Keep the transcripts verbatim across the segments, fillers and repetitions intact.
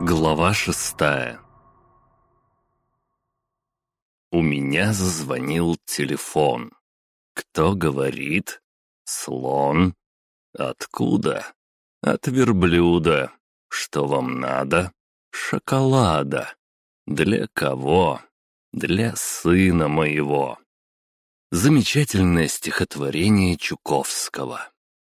Глава шестая. У меня зазвонил телефон. Кто говорит? Слон. Откуда? От верблюда. Что вам надо? Шоколада. Для кого? Для сына моего. Замечательное стихотворение Чуковского.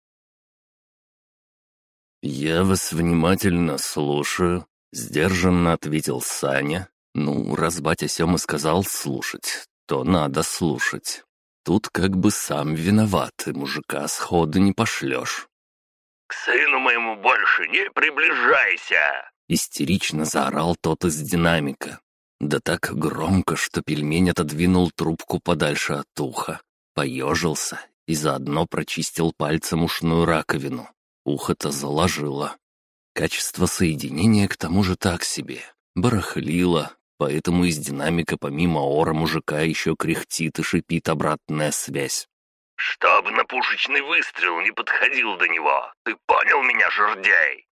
«Я вас внимательно слушаю», — сдержанно ответил Саня. «Ну, раз батя Сёма сказал слушать, то надо слушать. Тут как бы сам виноват, и мужика сходу не пошлешь». «К сыну моему больше не приближайся!» — истерично заорал тот из динамика. Да так громко, что пельмень отодвинул трубку подальше от уха, поежился и заодно прочистил пальцем ушную раковину. Ухо-то заложило. Качество соединения к тому же так себе. Барахлило, поэтому из динамика помимо ора мужика еще кряхтит и шипит обратная связь. «Чтоб на пушечный выстрел не подходил до него! Ты понял меня, жердяй?»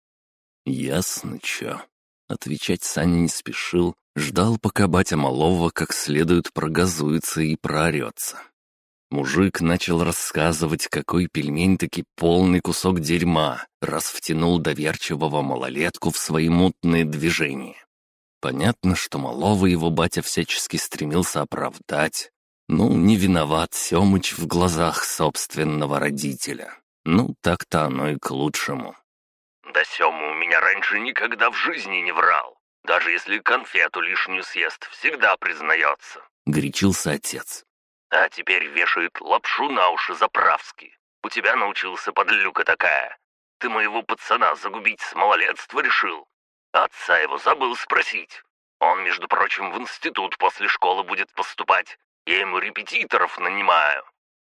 «Ясно, чё». Отвечать Саня не спешил, ждал, пока батя малого как следует прогазуется и проорется. Мужик начал рассказывать, какой пельмень таки полный кусок дерьма, раз втянул доверчивого малолетку в свои мутные движения. Понятно, что малого его батя всячески стремился оправдать. Ну, не виноват Семыч в глазах собственного родителя. Ну, так-то оно и к лучшему. «Да Сёма у меня раньше никогда в жизни не врал. Даже если конфету лишнюю съест, всегда признается», — горячился отец. «А теперь вешает лапшу на уши заправски. У тебя научился подлюка такая. Ты моего пацана загубить с малолетства решил. Отца его забыл спросить. Он, между прочим, в институт после школы будет поступать. Я ему репетиторов нанимаю».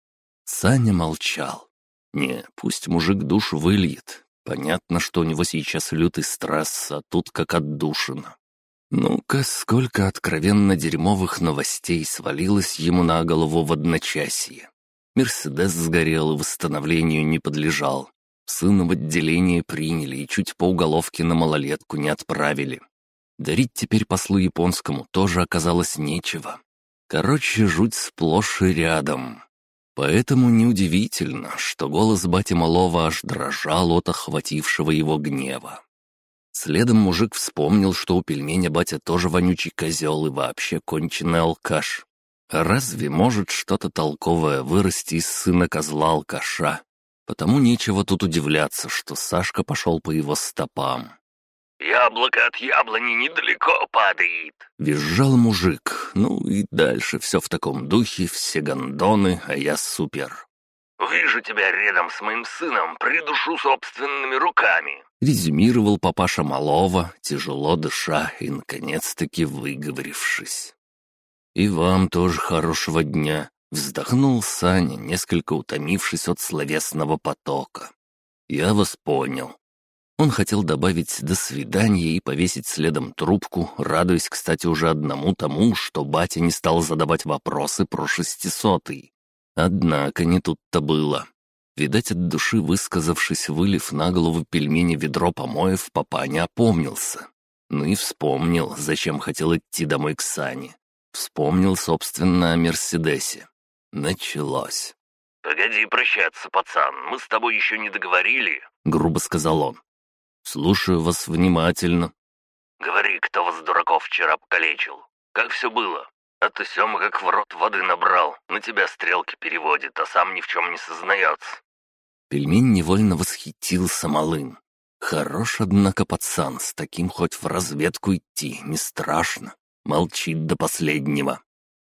Саня молчал. Не, пусть мужик душу выльет. Понятно, что у него сейчас лютый стресс, а тут как отдушина. Ну-ка, сколько откровенно дерьмовых новостей свалилось ему на голову в одночасье. Мерседес сгорел и восстановлению не подлежал. Сына в отделение приняли и чуть по уголовке на малолетку не отправили. Дарить теперь послу японскому тоже оказалось нечего. Короче, жуть сплошь и рядом. Поэтому неудивительно, что голос бати малого аж дрожал от охватившего его гнева. Следом мужик вспомнил, что у пельменя батя тоже вонючий козел и вообще конченый алкаш. А разве может что-то толковое вырасти из сына козла-алкаша? Потому нечего тут удивляться, что Сашка пошел по его стопам. «Яблоко от яблони недалеко падает», — визжал мужик. Ну и дальше все в таком духе, все гондоны, а я супер. «Вижу тебя рядом с моим сыном, придушу собственными руками», — резюмировал папаша малого, тяжело дыша и, наконец-таки, выговорившись. «И вам тоже хорошего дня», — вздохнул Саня, несколько утомившись от словесного потока. «Я вас понял». Он хотел добавить «до свидания» и повесить следом трубку, радуясь, кстати, уже одному тому, что батя не стал задавать вопросы про шестисотый. Однако не тут-то было. Видать, от души высказавшись, вылив на голову пельмени ведро помоев, папа не опомнился. Ну и вспомнил, зачем хотел идти домой к Сане. Вспомнил, собственно, о Мерседесе. Началось. «Погоди прощаться, пацан, мы с тобой еще не договорили», — грубо сказал он. «Слушаю вас внимательно». «Говори, кто вас, дураков, вчера покалечил. Как все было? А то Сёма как в рот воды набрал, на тебя стрелки переводит, а сам ни в чем не сознается». Пельмень невольно восхитился малым. Хорош, однако, пацан, с таким хоть в разведку идти не страшно. Молчит до последнего.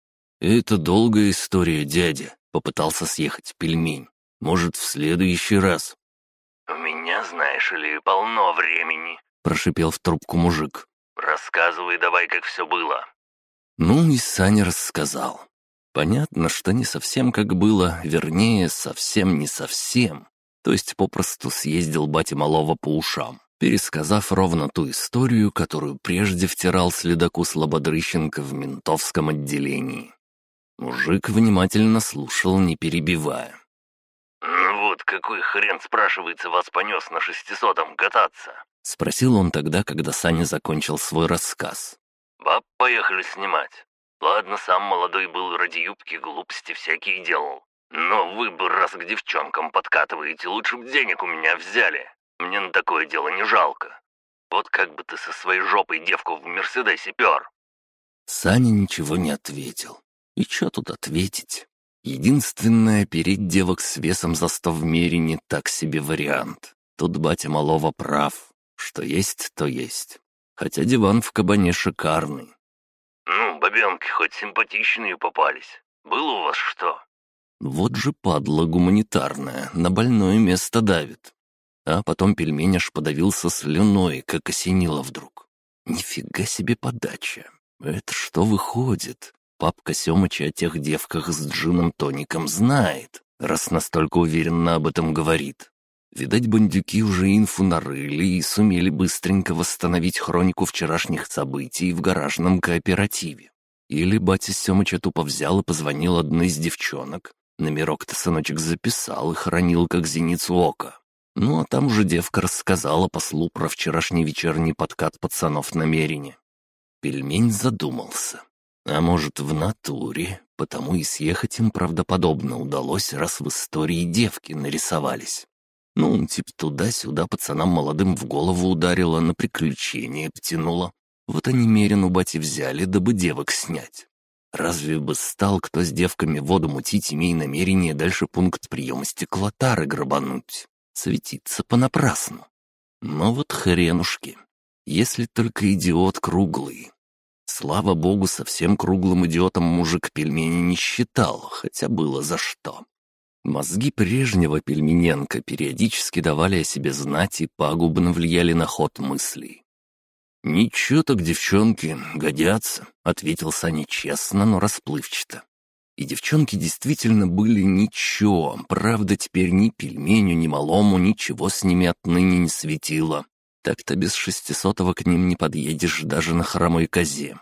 «Это долгая история, дядя», — попытался съехать пельмень. «Может, в следующий раз?» «У меня, знаешь ли, полно времени», — прошипел в трубку мужик. «Рассказывай давай, как все было». Ну и Саня рассказал. Понятно, что не совсем как было, вернее, совсем не совсем. То есть попросту съездил батя малого по ушам, пересказав ровно ту историю, которую прежде втирал следаку Слободрыщенко в ментовском отделении. Мужик внимательно слушал, не перебивая. «Ну вот, какой хрен, спрашивается, вас понес на шестисотом кататься?» — Спросил он тогда, когда Саня закончил свой рассказ. «Баб поехали снимать. Ладно, сам молодой был, ради юбки глупости всякие делал. Но вы бы раз к девчонкам подкатываете, лучше бы денег у меня взяли. Мне на такое дело не жалко. Вот как бы ты со своей жопой девку в Мерседесе пер». Саня ничего не ответил. И что тут ответить? Единственное, переть девок с весом за сто в Мерине так себе вариант. Тут батя малого прав. Что есть, то есть. Хотя диван в кабане шикарный. «Ну, бабенки хоть симпатичные попались. Было у вас что?» Вот же падла гуманитарная, на больное место давит. А потом пельмень аж подавился слюной, как осенило вдруг. Нифига себе подача. Это что выходит? Папка Семыча о тех девках с джином-тоником знает, раз настолько уверенно об этом говорит. Видать, бандюки уже инфу нарыли и сумели быстренько восстановить хронику вчерашних событий в гаражном кооперативе. Или батя Семыча тупо взял и позвонил одной из девчонок. Номерок-то сыночек записал и хранил как зеницу ока. Ну а там уже девка рассказала послу про вчерашний вечерний подкат пацанов на Мерине. Пельмень задумался. А может, в натуре, потому и съехать им правдоподобно удалось, раз в истории девки нарисовались. Ну, типа туда-сюда пацанам молодым в голову ударило, на приключения потянуло. Вот они Мерин у бати взяли, дабы девок снять. Разве бы стал кто с девками воду мутить, имея намерение дальше пункт приема стеклотары грабануть? Светиться понапрасну. Но вот хренушки. Если только идиот круглый. Слава богу, совсем круглым идиотом мужик пельмени не считал, хотя было за что. Мозги прежнего Пельмененко периодически давали о себе знать и пагубно влияли на ход мыслей. «Ничего так, девчонки, годятся», — ответил Саня честно, но расплывчато. И девчонки действительно были ничего, правда, теперь ни пельменю, ни малому ничего с ними отныне не светило. Так-то без шестисотого к ним не подъедешь даже на хромой козе.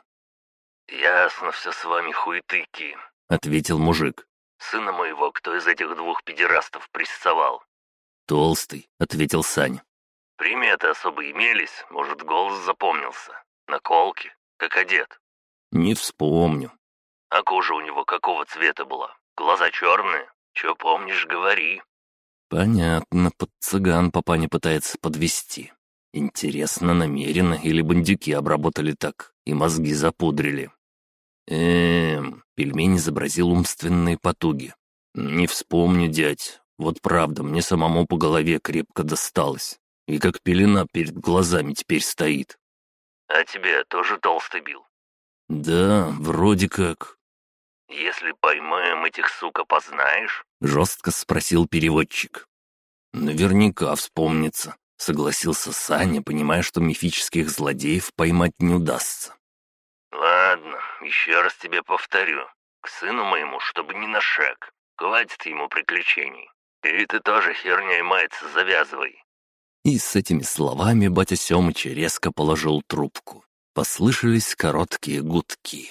«Ясно все с вами, хуетыки», — ответил мужик. «Сына моего кто из этих двух педерастов прессовал?» «Толстый», — ответил Саня. «Приметы особо имелись, может, голос запомнился. Наколки, как одет». «Не вспомню». «А кожа у него какого цвета была? Глаза черные? Че помнишь, говори». «Понятно, под цыган папаня пытается подвести. Интересно, намеренно или бандюки обработали так и мозги запудрили?» «Эм...» — пельмень изобразил умственные потуги. «Не вспомню, дядь. Вот правда, мне самому по голове крепко досталось. И как пелена перед глазами теперь стоит». «А тебе тоже толстый бил?» «Да, вроде как». «Если поймаем этих, сука, познаешь?» — жестко спросил переводчик. «Наверняка вспомнится», — согласился Саня, понимая, что мифических злодеев поймать не удастся. «Ладно, еще раз тебе повторю. К сыну моему, чтобы не на шаг. Хватит ему приключений. И ты тоже херней маяться завязывай». И с этими словами батя Семыча резко положил трубку. Послышались короткие гудки.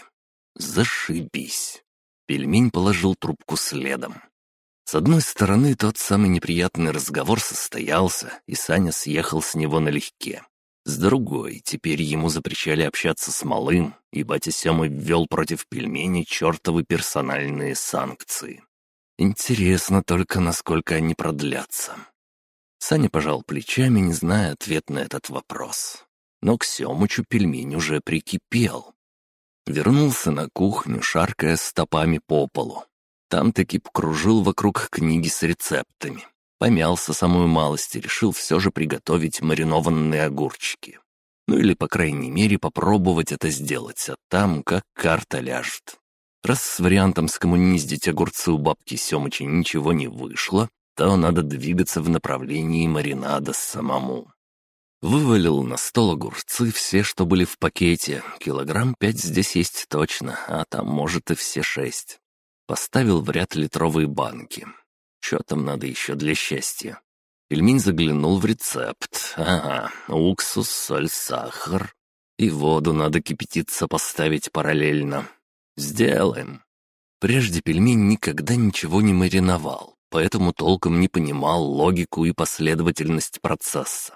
Зашибись. Пельмень положил трубку следом. С одной стороны, тот самый неприятный разговор состоялся, и Саня съехал с него налегке. С другой, теперь ему запрещали общаться с малым, и батя Сема ввел против пельменей чертовы персональные санкции. Интересно только, насколько они продлятся. Саня пожал плечами, не зная ответ на этот вопрос. Но к Семычу пельмень уже прикипел. Вернулся на кухню, шаркая стопами по полу. Там-таки покружил вокруг книги с рецептами. Помялся самую малость и решил все же приготовить маринованные огурчики. Ну или, по крайней мере, попробовать это сделать, а там как карта ляжет. Раз с вариантом скоммуниздить огурцы у бабки Семыча ничего не вышло, то надо двигаться в направлении маринада самому. Вывалил на стол огурцы все, что были в пакете. Килограмм пять здесь есть точно, а там, может, и все шесть. Поставил в ряд литровые банки. Что там надо еще для счастья? Пельмень заглянул в рецепт. Ага, уксус, соль, сахар. И воду надо кипятиться поставить параллельно. Сделаем. Прежде пельмень никогда ничего не мариновал, поэтому толком не понимал логику и последовательность процесса.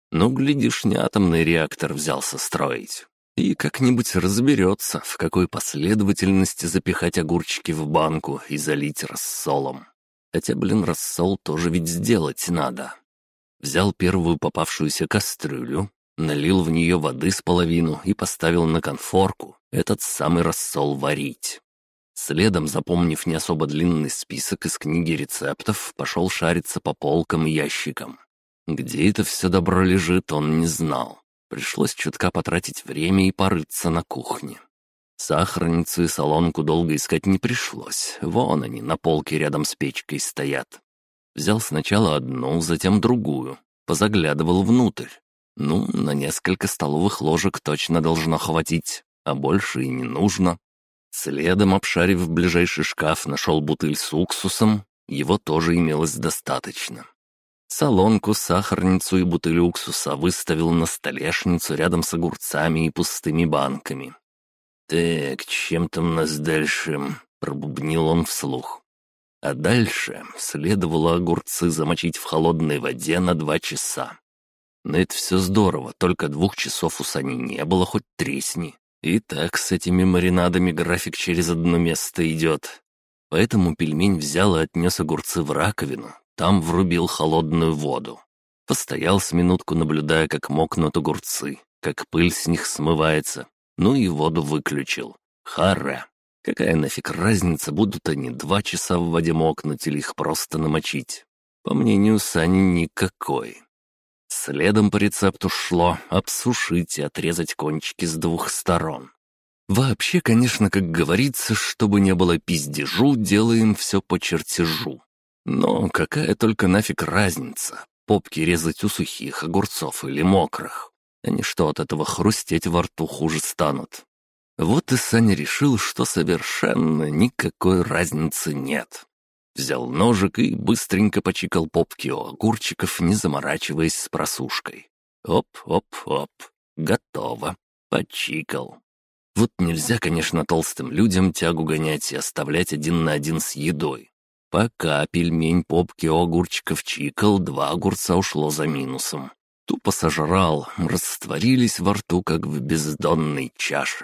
Ну, глядишь, не атомный реактор взялся строить. И как-нибудь разберется, в какой последовательности запихать огурчики в банку и залить рассолом. Хотя, блин, рассол тоже ведь сделать надо. Взял первую попавшуюся кастрюлю, налил в нее воды с половину и поставил на конфорку этот самый рассол варить. Следом, запомнив не особо длинный список из книги рецептов, пошел шариться по полкам и ящикам. Где это все добро лежит, он не знал. Пришлось чутка потратить время и порыться на кухне. Сахарницу и солонку долго искать не пришлось. Вон они, на полке рядом с печкой стоят. Взял сначала одну, затем другую. Позаглядывал внутрь. Ну, на несколько столовых ложек точно должно хватить, а больше и не нужно. Следом, обшарив ближайший шкаф, нашел бутыль с уксусом. Его тоже имелось достаточно. Солонку, сахарницу и бутыль уксуса выставил на столешницу рядом с огурцами и пустыми банками. «Так, чем там нас дальше?» — пробубнил он вслух. А дальше следовало огурцы замочить в холодной воде на два часа. Но это все здорово, только двух часов у Сани не было, хоть тресни. И так с этими маринадами график через одно место идет. Поэтому пельмень взял и отнес огурцы в раковину. Там врубил холодную воду. Постоял с минутку, наблюдая, как мокнут огурцы, как пыль с них смывается. Ну и воду выключил. Харе. Какая нафиг разница, будут они два часа в воде мокнуть или их просто намочить? По мнению Сани, никакой. Следом по рецепту шло обсушить и отрезать кончики с двух сторон. Вообще, конечно, как говорится, чтобы не было пиздежу, делаем все по чертежу. Но какая только нафиг разница, попки резать у сухих огурцов или мокрых? Они что, от этого хрустеть во рту хуже станут? Вот и Саня решил, что совершенно никакой разницы нет. Взял ножик и быстренько почикал попки у огурчиков, не заморачиваясь с просушкой. Оп-оп-оп, готово, почикал. Вот нельзя, конечно, толстым людям тягу гонять и оставлять один на один с едой. Пока пельмень попки у огурчиков чикал, два огурца ушло за минусом. Тупо сожрал, растворились во рту, как в бездонной чаше.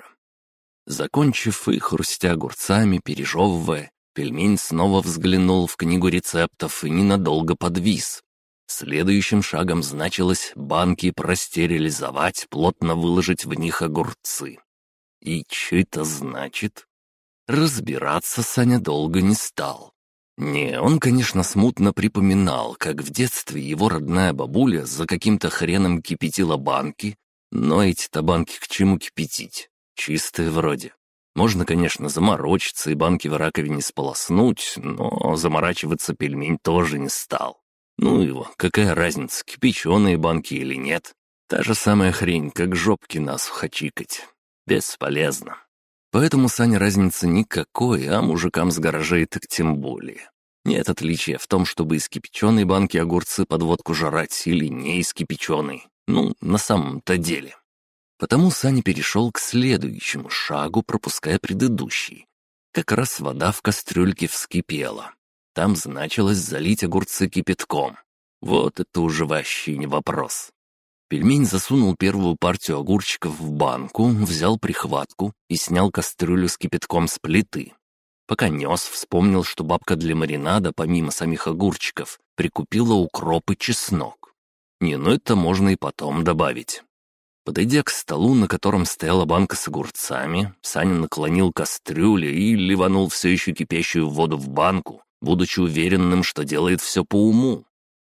Закончив и хрустя огурцами, пережевывая, пельмень снова взглянул в книгу рецептов и ненадолго подвис. Следующим шагом значилось банки простерилизовать, плотно выложить в них огурцы. И что это значит? Разбираться Саня долго не стал. Не, он, конечно, смутно припоминал, как в детстве его родная бабуля за каким-то хреном кипятила банки, но эти-то банки к чему кипятить? Чистые вроде. Можно, конечно, заморочиться и банки в раковине сполоснуть, но заморачиваться пельмень тоже не стал. Ну его, какая разница, кипяченые банки или нет? Та же самая хрень, как жопки насухо чикать. Бесполезно. Поэтому Саня разницы никакой, а мужикам с гаражей так тем более. Нет отличия в том, чтобы из кипяченой банки огурцы под водку жрать или не из кипяченой. Ну, на самом-то деле. Потому Саня перешел к следующему шагу, пропуская предыдущий. Как раз вода в кастрюльке вскипела. Там значилось залить огурцы кипятком. Вот это уже вообще не вопрос. Пельмень засунул первую партию огурчиков в банку, взял прихватку и снял кастрюлю с кипятком с плиты. Пока нес, вспомнил, что бабка для маринада, помимо самих огурчиков, прикупила укроп и чеснок. Не, ну это можно и потом добавить. Подойдя к столу, на котором стояла банка с огурцами, Саня наклонил кастрюлю и ливанул все еще кипящую воду в банку, будучи уверенным, что делает все по уму.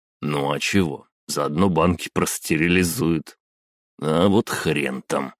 Ну а чего? Заодно банки простерилизуют. А вот хрен там.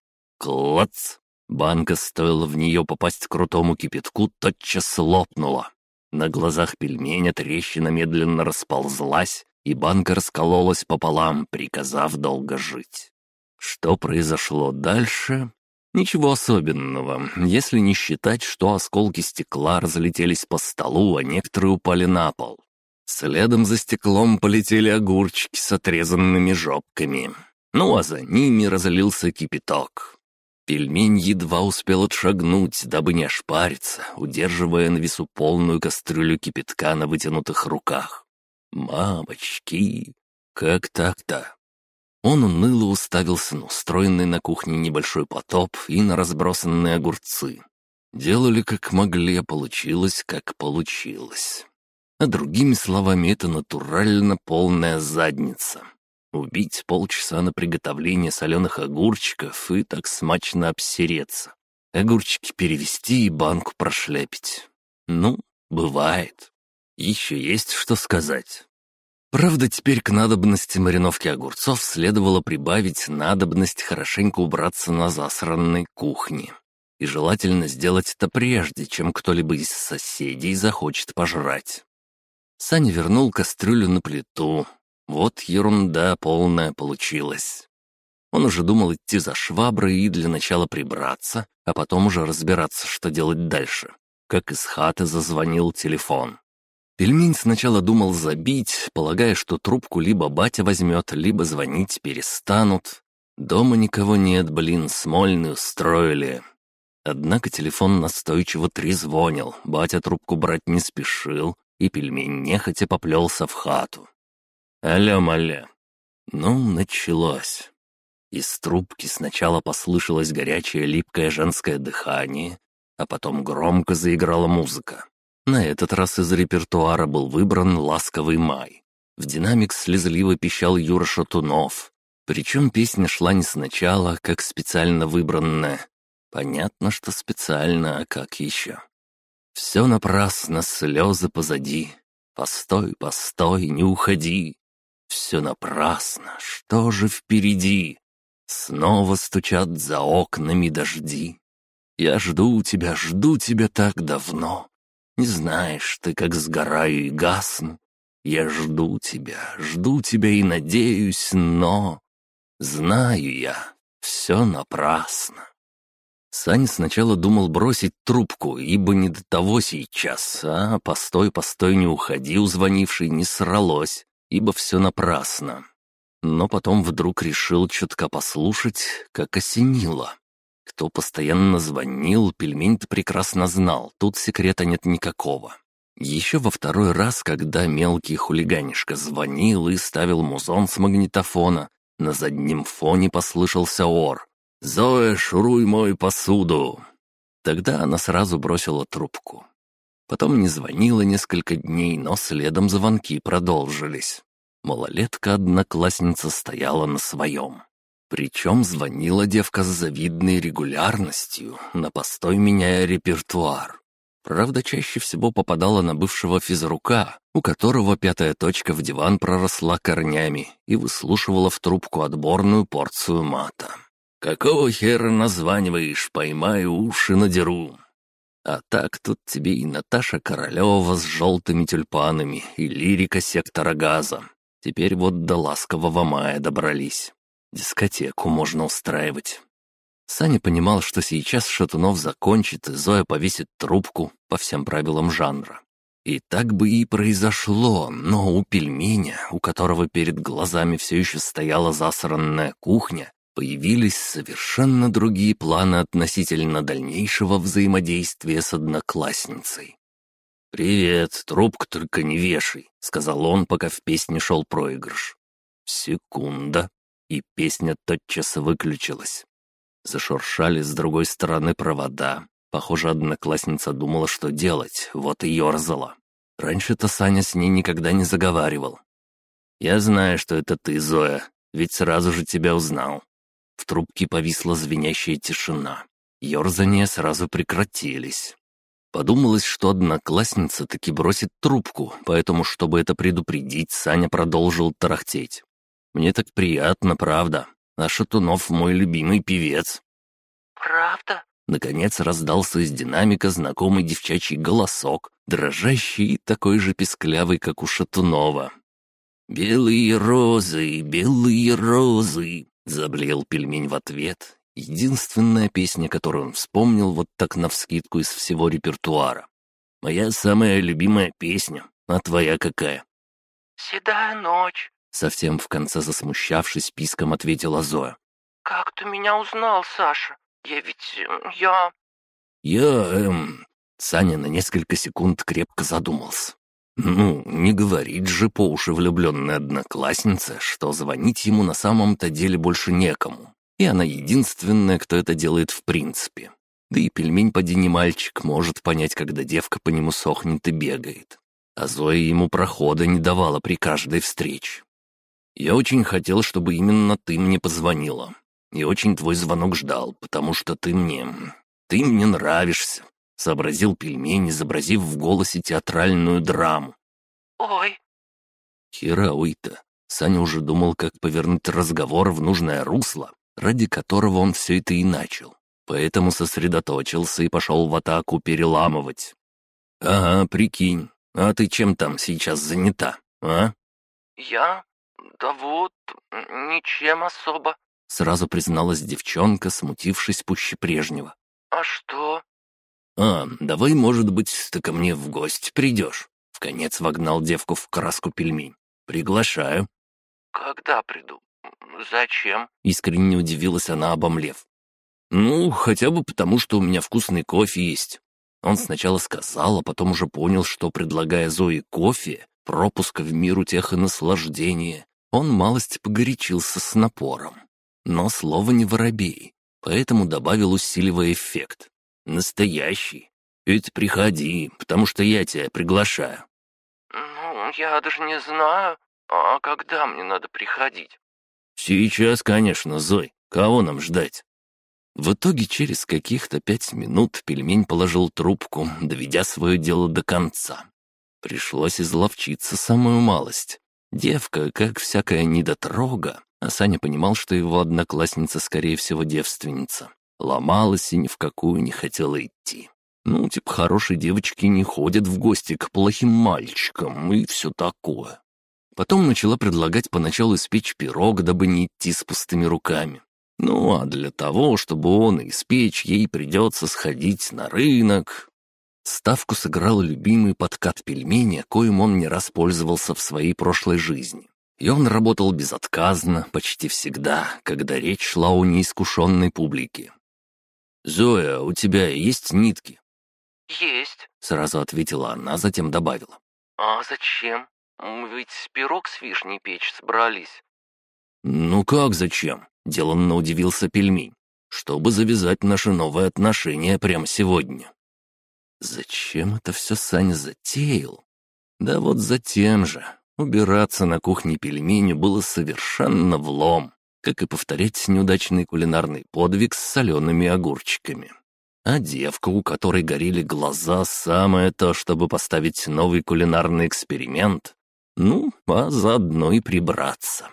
Клац! Банка, стоило в нее попасть крутому кипятку, тотчас лопнула. На глазах пельменя трещина медленно расползлась, и банка раскололась пополам, приказав долго жить. Что произошло дальше? Ничего особенного, если не считать, что осколки стекла разлетелись по столу, а некоторые упали на пол. Следом за стеклом полетели огурчики с отрезанными жопками. Ну а за ними разлился кипяток. Пельмень едва успел отшагнуть, дабы не ошпариться, удерживая на весу полную кастрюлю кипятка на вытянутых руках. «Мамочки! Как так-то?» Он уныло уставился на устроенный на кухне небольшой потоп и на разбросанные огурцы. Делали как могли, а получилось как получилось. А другими словами, это натурально полная задница. Убить полчаса на приготовление соленых огурчиков и так смачно обсереться. Огурчики перевести и банку прошляпить. Ну, бывает. Еще есть что сказать. Правда, теперь к надобности мариновки огурцов следовало прибавить надобность хорошенько убраться на засранной кухне. И желательно сделать это прежде, чем кто-либо из соседей захочет пожрать. Саня вернул кастрюлю на плиту. Вот ерунда полная получилась. Он уже думал идти за шваброй и для начала прибраться, а потом уже разбираться, что делать дальше. Как из хаты зазвонил телефон. Пельмень сначала думал забить, полагая, что трубку либо батя возьмет, либо звонить перестанут. Дома никого нет, блин, Смольный устроили. Однако телефон настойчиво трезвонил, батя трубку брать не спешил, и пельмень нехотя поплелся в хату. «Алло-маля». Ну, началось. Из трубки сначала послышалось горячее липкое женское дыхание, а потом громко заиграла музыка. На этот раз из репертуара был выбран «Ласковый май». В динамик слезливо пищал Юра Шатунов. Причем песня шла не сначала, как специально выбранная. Понятно, что специально, а как еще? Все напрасно, слезы позади. Постой, постой, не уходи. Все напрасно, что же впереди? Снова стучат за окнами дожди. Я жду тебя, жду тебя так давно. Не знаешь ты, как сгораю и гасну. Я жду тебя, жду тебя и надеюсь, но... Знаю я, все напрасно. Саня сначала думал бросить трубку, ибо не до того сейчас, а «постой, постой, не уходи», у звонившей не сралось, ибо все напрасно. Но потом вдруг решил чутка послушать, как осенило. Кто постоянно звонил, пельмень-то прекрасно знал, тут секрета нет никакого. Еще во второй раз, когда мелкий хулиганишка звонил и ставил музон с магнитофона, на заднем фоне послышался ор. «Зоя, шуруй мой посуду!» Тогда она сразу бросила трубку. Потом не звонила несколько дней, но следом звонки продолжились. Малолетка-одноклассница стояла на своем. Причем звонила девка с завидной регулярностью, на постой меняя репертуар. Правда, чаще всего попадала на бывшего физрука, у которого пятая точка в диван проросла корнями и выслушивала в трубку отборную порцию мата. «Какого хера названиваешь, поймаю, уши надеру?» А так тут тебе и Наташа Королева с желтыми тюльпанами, и лирика сектора газа. Теперь вот до ласкового мая добрались. Дискотеку можно устраивать. Саня понимал, что сейчас Шатунов закончит, и Зоя повесит трубку по всем правилам жанра. И так бы и произошло, но у пельменя, у которого перед глазами все еще стояла засранная кухня, появились совершенно другие планы относительно дальнейшего взаимодействия с одноклассницей. «Привет, трубку только не вешай», — сказал он, пока в песне шел проигрыш. Секунда, и песня тотчас выключилась. Зашуршали с другой стороны провода. Похоже, одноклассница думала, что делать, вот и ерзала. Раньше-то Саня с ней никогда не заговаривал. «Я знаю, что это ты, Зоя, ведь сразу же тебя узнал». В трубке повисла звенящая тишина. Ёрзания сразу прекратились. Подумалось, что одноклассница таки бросит трубку, поэтому, чтобы это предупредить, Саня продолжил тарахтеть. «Мне так приятно, правда. А Шатунов мой любимый певец». «Правда?» Наконец раздался из динамика знакомый девчачий голосок, дрожащий и такой же песклявый, как у Шатунова. «Белые розы, белые розы», — заблеял пельмень в ответ. Единственная песня, которую он вспомнил вот так навскидку из всего репертуара. «Моя самая любимая песня, а твоя какая?» «Седая ночь», — совсем в конце засмущавшись, писком ответила Зоя. «Как ты меня узнал, Саша? Я ведь... э, я...» «Я, эм...» Саня на несколько секунд крепко задумался. Ну, не говорит же по уши влюбленная одноклассница, что звонить ему на самом-то деле больше некому. И она единственная, кто это делает в принципе. Да и пельмень поди не мальчик, может понять, когда девка по нему сохнет и бегает. А Зоя ему прохода не давала при каждой встрече. Я очень хотел, чтобы именно ты мне позвонила. И очень твой звонок ждал, потому что ты мне... Ты мне нравишься. Сообразил пельмень, изобразив в голосе театральную драму. Ой. Херовый-то. Саня уже думал, как повернуть разговор в нужное русло, ради которого он все это и начал. Поэтому сосредоточился и пошел в атаку переламывать. «Ага, прикинь. А ты чем там сейчас занята, а?» Я? Да вот, ничем особо. Сразу призналась девчонка, смутившись пуще прежнего. А что? «А, давай, может быть, ты ко мне в гости придешь?» Вконец вогнал девку в краску пельмень. «Приглашаю». Когда приду? Зачем? Искренне удивилась она, обомлев. «Ну, хотя бы потому, что у меня вкусный кофе есть». Он сначала сказал, а потом уже понял, что, предлагая Зое кофе, пропуск в мир утех и наслаждения, он малость погорячился с напором. Но слово не воробей, поэтому добавил, усиливая эффект. «Настоящий. Ведь приходи, потому что я тебя приглашаю». Ну, я даже не знаю. А когда мне надо приходить? «Сейчас, конечно, Зой. Кого нам ждать?» В итоге через каких-то пять минут пельмень положил трубку, доведя свое дело до конца. Пришлось изловчиться самую малость. Девка, как всякая недотрога, а Саня понимал, что его одноклассница, скорее всего, девственница, ломалась и ни в какую не хотела идти. Ну, типа, хорошие девочки не ходят в гости к плохим мальчикам и все такое. Потом начала предлагать поначалу испечь пирог, дабы не идти с пустыми руками. Ну, а для того, чтобы он испечь, ей придется сходить на рынок. Ставку сыграл любимый подкат пельменя, коим он не раз пользовался в своей прошлой жизни. И он работал безотказно, почти всегда, когда речь шла о неискушенной публике. «Зоя, у тебя есть нитки?» Есть. Сразу ответила она, затем добавила. А зачем? Мы ведь пирог с вишней печь собрались. «Ну как зачем?» — деланно удивился пельмень. «Чтобы завязать наши новые отношения прямо сегодня». Зачем это все Саня затеял? Да вот затем же. Убираться на кухне пельменю было совершенно влом, как и повторять неудачный кулинарный подвиг с солеными огурчиками. А девка, у которой горели глаза, самое то, чтобы поставить новый кулинарный эксперимент. Ну, а заодно и прибраться.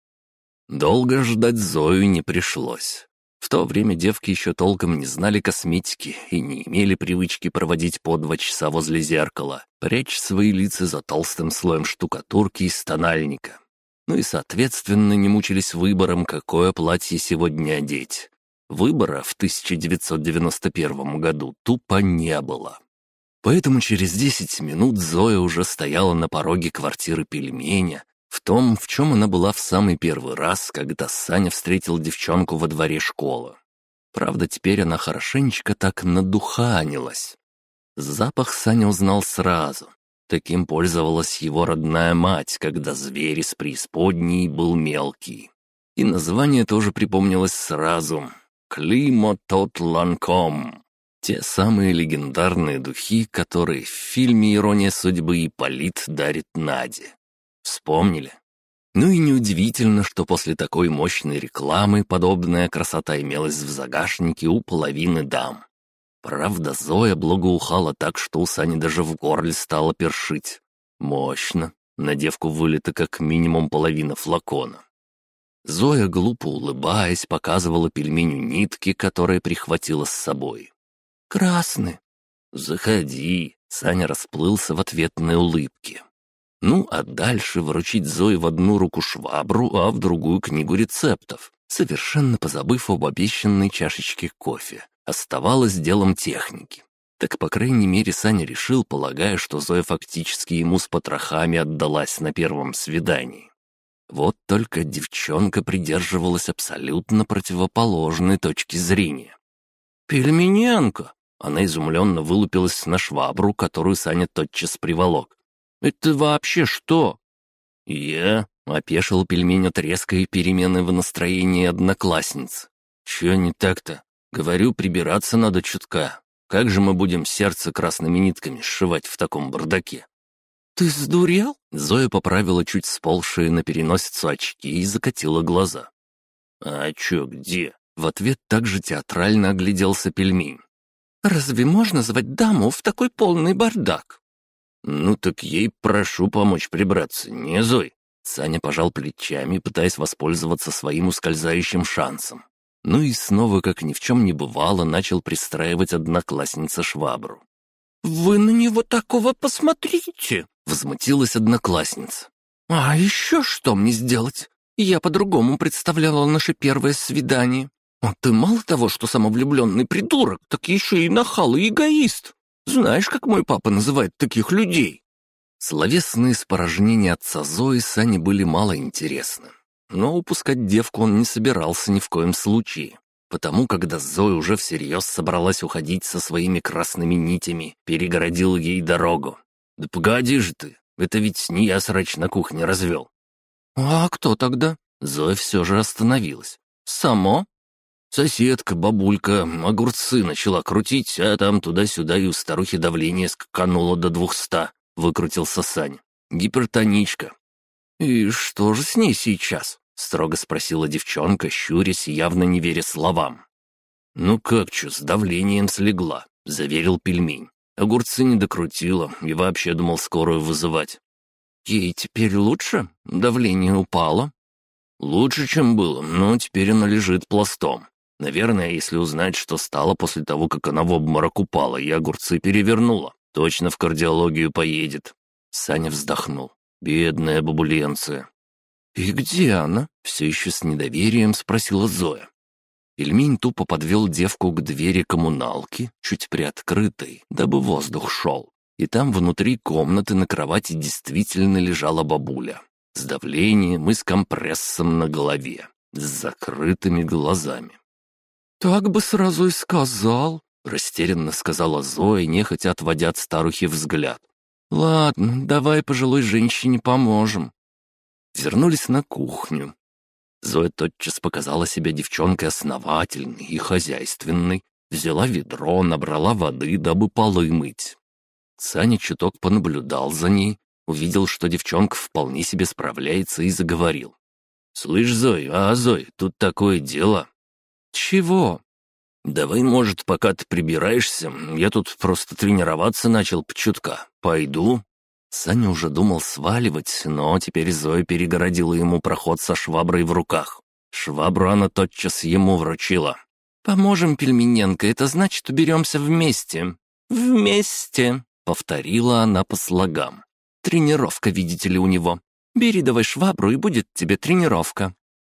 Долго ждать Зою не пришлось. В то время девки еще толком не знали косметики и не имели привычки проводить по два часа возле зеркала, прячь свои лица за толстым слоем штукатурки из тональника. Ну и, соответственно, не мучились выбором, какое платье сегодня одеть. Выбора в тысяча девятьсот девяносто первом году тупо не было. Поэтому через десять минут Зоя уже стояла на пороге квартиры пельменя, в том, в чем она была в самый первый раз, когда Саня встретил девчонку во дворе школы. Правда, теперь она хорошенечко так надуханилась. Запах Саня узнал сразу. Таким пользовалась его родная мать, когда зверь из преисподней был мелкий. И название тоже припомнилось сразу. «Климо тот Ланком». Те самые легендарные духи, которые в фильме «Ирония судьбы» Ипполит дарит Наде. Вспомнили? Ну и неудивительно, что после такой мощной рекламы подобная красота имелась в загашнике у половины дам. Правда, Зоя благоухала так, что у Сани даже в горле стало першить. Мощно. На девку вылито как минимум половина флакона. Зоя, глупо улыбаясь, показывала пельменю нитки, которые прихватила с собой. «Красные». «Заходи», — Саня расплылся в ответной улыбке. Ну, а дальше вручить Зое в одну руку швабру, а в другую книгу рецептов, совершенно позабыв об обещанной чашечке кофе. Оставалось делом техники. Так, по крайней мере, Саня решил, полагая, что Зоя фактически ему с потрохами отдалась на первом свидании. Вот только девчонка придерживалась абсолютно противоположной точки зрения. «Пельменянка!» Она изумленно вылупилась на швабру, которую Саня тотчас приволок. Это вообще что?» «Я?» — опешил пельмень от резкой перемены в настроении одноклассниц. «Чё не так-то? Говорю, прибираться надо чутка. Как же мы будем сердце красными нитками сшивать в таком бардаке?» «Ты сдурел?» Зоя поправила чуть сползшие на переносицу очки и закатила глаза. «А чё, где?» В ответ также театрально огляделся пельмень. «Разве можно звать даму в такой полный бардак?» «Ну так ей прошу помочь прибраться, не, Зой?» Саня пожал плечами, пытаясь воспользоваться своим ускользающим шансом. Ну и снова, как ни в чем не бывало, начал пристраивать одноклассница швабру. «Вы на него такого посмотрите!» — возмутилась одноклассница. «А еще что мне сделать? Я по-другому представляла наше первое свидание. А ты мало того, что самовлюбленный придурок, так еще и нахал и эгоист. Знаешь, как мой папа называет таких людей?» Словесные испражнения отца Зои Сане были мало интересны. Но упускать девку он не собирался ни в коем случае. Потому, когда Зоя уже всерьез собралась уходить со своими красными нитями, перегородил ей дорогу. «Да погоди же ты, это ведь не я срач на кухне развел». «А кто тогда?» Зоя все же остановилась. «Само?» Соседка, бабулька, огурцы начала крутить, а там туда-сюда и у старухи давление скакануло до двухста. Выкрутился Саня. Гипертоничка. «И что же с ней сейчас?» — строго спросила девчонка, щурясь и явно не веря словам. «Ну как чё, с давлением слегла», — заверил пельмень. Огурцы не докрутила и вообще думал скорую вызывать. «Ей теперь лучше? Давление упало?» «Лучше, чем было, но теперь она лежит пластом. Наверное, если узнать, что стало после того, как она в обморок упала и огурцы перевернула, точно в кардиологию поедет». Саня вздохнул. «Бедная бабуленция». «И где она?» — все еще с недоверием спросила Зоя. Пельмень тупо подвел девку к двери коммуналки, чуть приоткрытой, дабы воздух шел. И там внутри комнаты на кровати действительно лежала бабуля. С давлением и с компрессом на голове, с закрытыми глазами. «Так бы сразу и сказал», — растерянно сказала Зоя, нехотя отводя от старухи взгляд. «Ладно, давай пожилой женщине поможем». Вернулись на кухню. Зоя тотчас показала себя девчонкой основательной и хозяйственной, взяла ведро, набрала воды, дабы полы мыть. Саня чуток понаблюдал за ней, увидел, что девчонка вполне себе справляется, и заговорил. «Слышь, Зой, а, Зой, тут такое дело». «Чего?» «Давай, может, пока ты прибираешься, я тут просто тренироваться начал почутка. Пойду». Саня уже думал сваливать, но теперь Зоя перегородила ему проход со шваброй в руках. Швабру она тотчас ему вручила. «Поможем, Пельмененко, это значит, уберемся вместе». «Вместе», — повторила она по слогам. «Тренировка, видите ли, у него. Бери давай швабру, и будет тебе тренировка».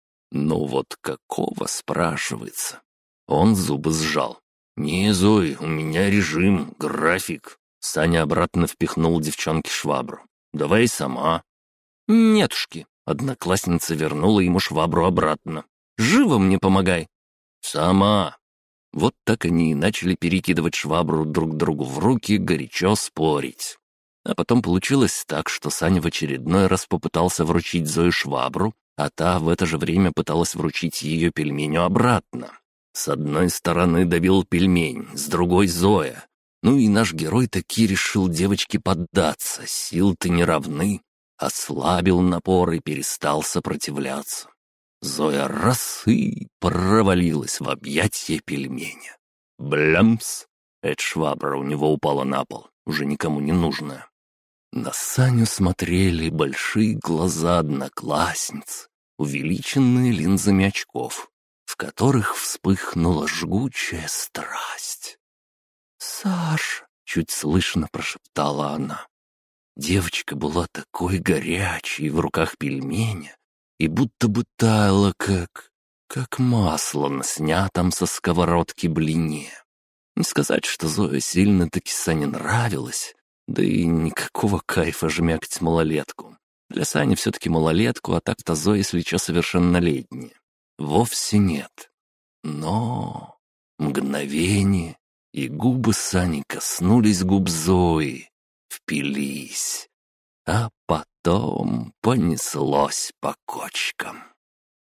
«Ну вот какого, спрашивается?» Он зубы сжал. «Не, Зой, у меня режим, график». Саня обратно впихнул девчонке швабру. «Давай сама». «Нетушки». Одноклассница вернула ему швабру обратно. «Живо мне помогай». «Сама». Вот так они и начали перекидывать швабру друг другу в руки, горячо спорить. А потом получилось так, что Саня в очередной раз попытался вручить Зою швабру, а та в это же время пыталась вручить ее пельменю обратно. С одной стороны давил пельмень, с другой — Зоя. Ну и наш герой таки решил девочке поддаться, сил-то не равны. Ослабил напор и перестал сопротивляться. Зоя раз и провалилась в объятия пельменя. Блямс! Эта швабра у него упала на пол, уже никому не нужная. На Саню смотрели большие глаза одноклассниц, увеличенные линзами очков, в которых вспыхнула жгучая страсть. «Саш!» — чуть слышно прошептала она. Девочка была такой горячей в руках пельменя и будто бы таяла, как... как масло на снятом со сковородки блине. Не сказать, что Зоя сильно-таки Сане нравилась, да и никакого кайфа жмякать малолетку. Для Сани все-таки малолетку, а так-то Зоя, если что, совершеннолетняя. Вовсе нет. Но... мгновение, и губы Сани коснулись губ Зои, впились. А потом понеслось по кочкам.